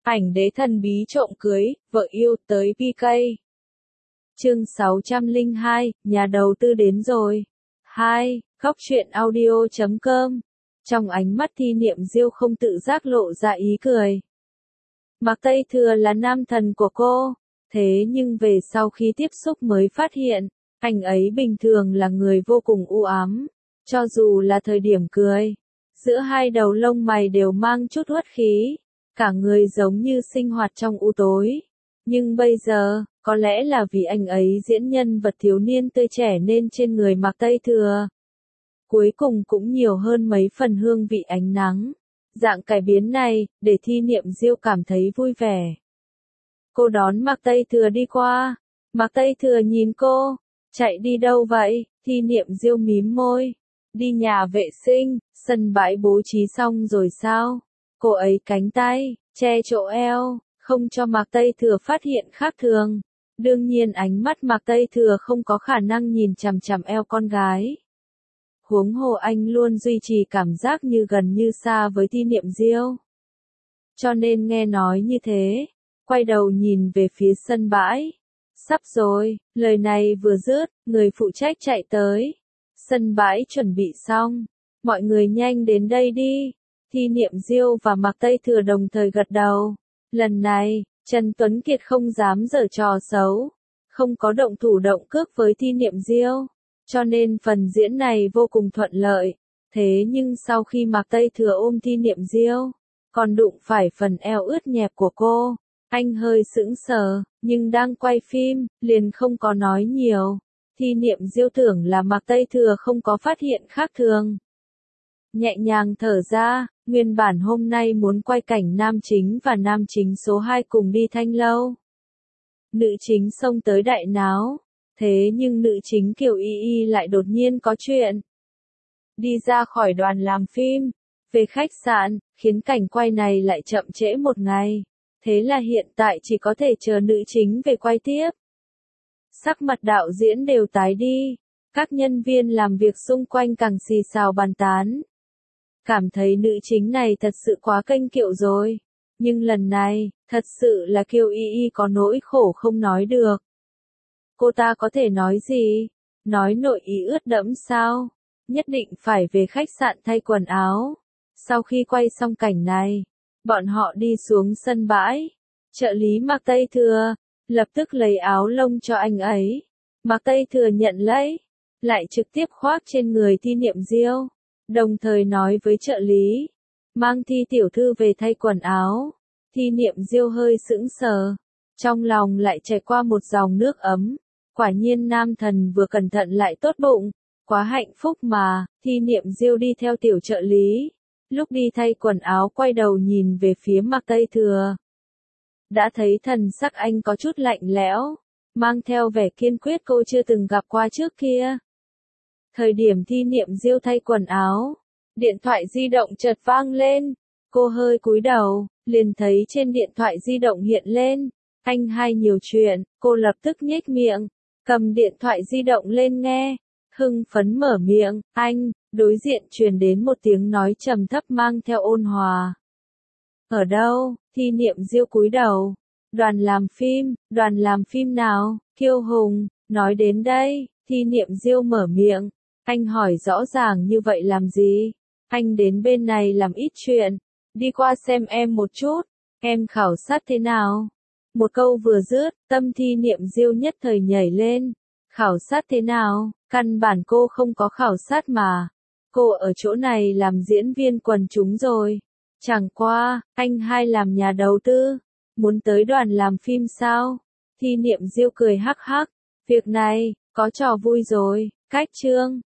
Ảnh đế thần bí trộm cưới, vợ yêu tới PK. Chương 602, nhà đầu tư đến rồi. 2. Góc truyện audio.com. Trong ánh mắt Thi Niệm Diêu không tự giác lộ ra ý cười. Mạc Tây Thừa là nam thần của cô, thế nhưng về sau khi tiếp xúc mới phát hiện, anh ấy bình thường là người vô cùng u ám, cho dù là thời điểm cười, giữa hai đầu lông mày đều mang chút uất khí, cả người giống như sinh hoạt trong u tối. Nhưng bây giờ, có lẽ là vì anh ấy diễn nhân vật thiếu niên tươi trẻ nên trên người Mạc Tây Thừa cuối cùng cũng nhiều hơn mấy phần hương vị ánh nắng. Dạng cải biến này, để Thi Niệm Diêu cảm thấy vui vẻ. Cô đón Mạc Tây Thừa đi qua. Mạc Tây Thừa nhìn cô. Chạy đi đâu vậy? Thi Niệm Diêu mím môi. Đi nhà vệ sinh, sân bãi bố trí xong rồi sao? Cô ấy cánh tay, che chỗ eo, không cho Mạc Tây Thừa phát hiện khác thường. Đương nhiên ánh mắt Mạc Tây Thừa không có khả năng nhìn chằm chằm eo con gái. Huống hồ anh luôn duy trì cảm giác như gần như xa với Thi Niệm Diêu. Cho nên nghe nói như thế, quay đầu nhìn về phía sân bãi. Sắp rồi, lời này vừa dứt, người phụ trách chạy tới. Sân bãi chuẩn bị xong, mọi người nhanh đến đây đi. Thi Niệm Diêu và Mạc Tây Thừa đồng thời gật đầu. Lần này, Trần Tuấn Kiệt không dám giở trò xấu, không có động thủ động cước với Thi Niệm Diêu. Cho nên phần diễn này vô cùng thuận lợi. Thế nhưng sau khi Mạc Tây Thừa ôm Thi Niệm Diêu, còn đụng phải phần eo ướt nhẹp của cô, anh hơi sững sờ, nhưng đang quay phim, liền không có nói nhiều. Thi Niệm Diêu tưởng là Mạc Tây Thừa không có phát hiện khác thường. Nhẹ nhàng thở ra, nguyên bản hôm nay muốn quay cảnh nam chính và nam chính số 2 cùng đi Thanh Lâu. Nữ chính xông tới đại náo. Thế nhưng nữ chính Kiều Y Y lại đột nhiên có chuyện. Đi ra khỏi đoàn làm phim, về khách sạn, khiến cảnh quay này lại chậm trễ một ngày. Thế là hiện tại chỉ có thể chờ nữ chính về quay tiếp. Sắc mặt đạo diễn đều tái đi, các nhân viên làm việc xung quanh càng xì xào bàn tán. Cảm thấy nữ chính này thật sự quá kênh kiệu rồi. Nhưng lần này, thật sự là Kiều Y Y có nỗi khổ không nói được. Cô ta có thể nói gì? Nói nội ý ướt đẫm sao? Nhất định phải về khách sạn thay quần áo. Sau khi quay xong cảnh này, bọn họ đi xuống sân bãi. Trợ lý Mạc Tây Thừa lập tức lấy áo lông cho anh ấy. Mạc Tây Thừa nhận lấy, lại trực tiếp khoác trên người Thi Niệm Diêu, đồng thời nói với trợ lý, mang Thi tiểu thư về thay quần áo. Thi Niệm Diêu hơi sững sờ, trong lòng lại chảy qua một dòng nước ấm. Quả nhiên nam thần vừa cẩn thận lại tốt bụng, quá hạnh phúc mà. Thi Niệm Diêu đi theo tiểu trợ lý, lúc đi thay quần áo quay đầu nhìn về phía Mạc Tây Thừa. Đã thấy thần sắc anh có chút lạnh lẽo, mang theo vẻ kiên quyết cô chưa từng gặp qua trước kia. Thời điểm Thi Niệm Diêu thay quần áo, điện thoại di động chợt vang lên, cô hơi cúi đầu, liền thấy trên điện thoại di động hiện lên, anh hai nhiều chuyện, cô lập tức nhếch miệng. Cầm điện thoại di động lên nghe, hưng phấn mở miệng, anh, đối diện truyền đến một tiếng nói trầm thấp mang theo ôn hòa. Ở đâu? Thi Niệm Diêu cúi đầu. Đoàn làm phim nào? Kiêu Hùng, nói đến đây, Thi Niệm Diêu mở miệng, anh hỏi rõ ràng như vậy làm gì? Anh đến bên này làm ít chuyện, đi qua xem em một chút, em khảo sát thế nào? Một câu vừa dứt, tâm Thi Niệm Diêu nhất thời nhảy lên. Khảo sát thế nào? Căn bản cô không có khảo sát mà. Cô ở chỗ này làm diễn viên quần chúng rồi. Chẳng qua, anh hai làm nhà đầu tư. Muốn tới đoàn làm phim sao? Thi Niệm Diêu cười hắc hắc. Việc này, có trò vui rồi. Cách chương.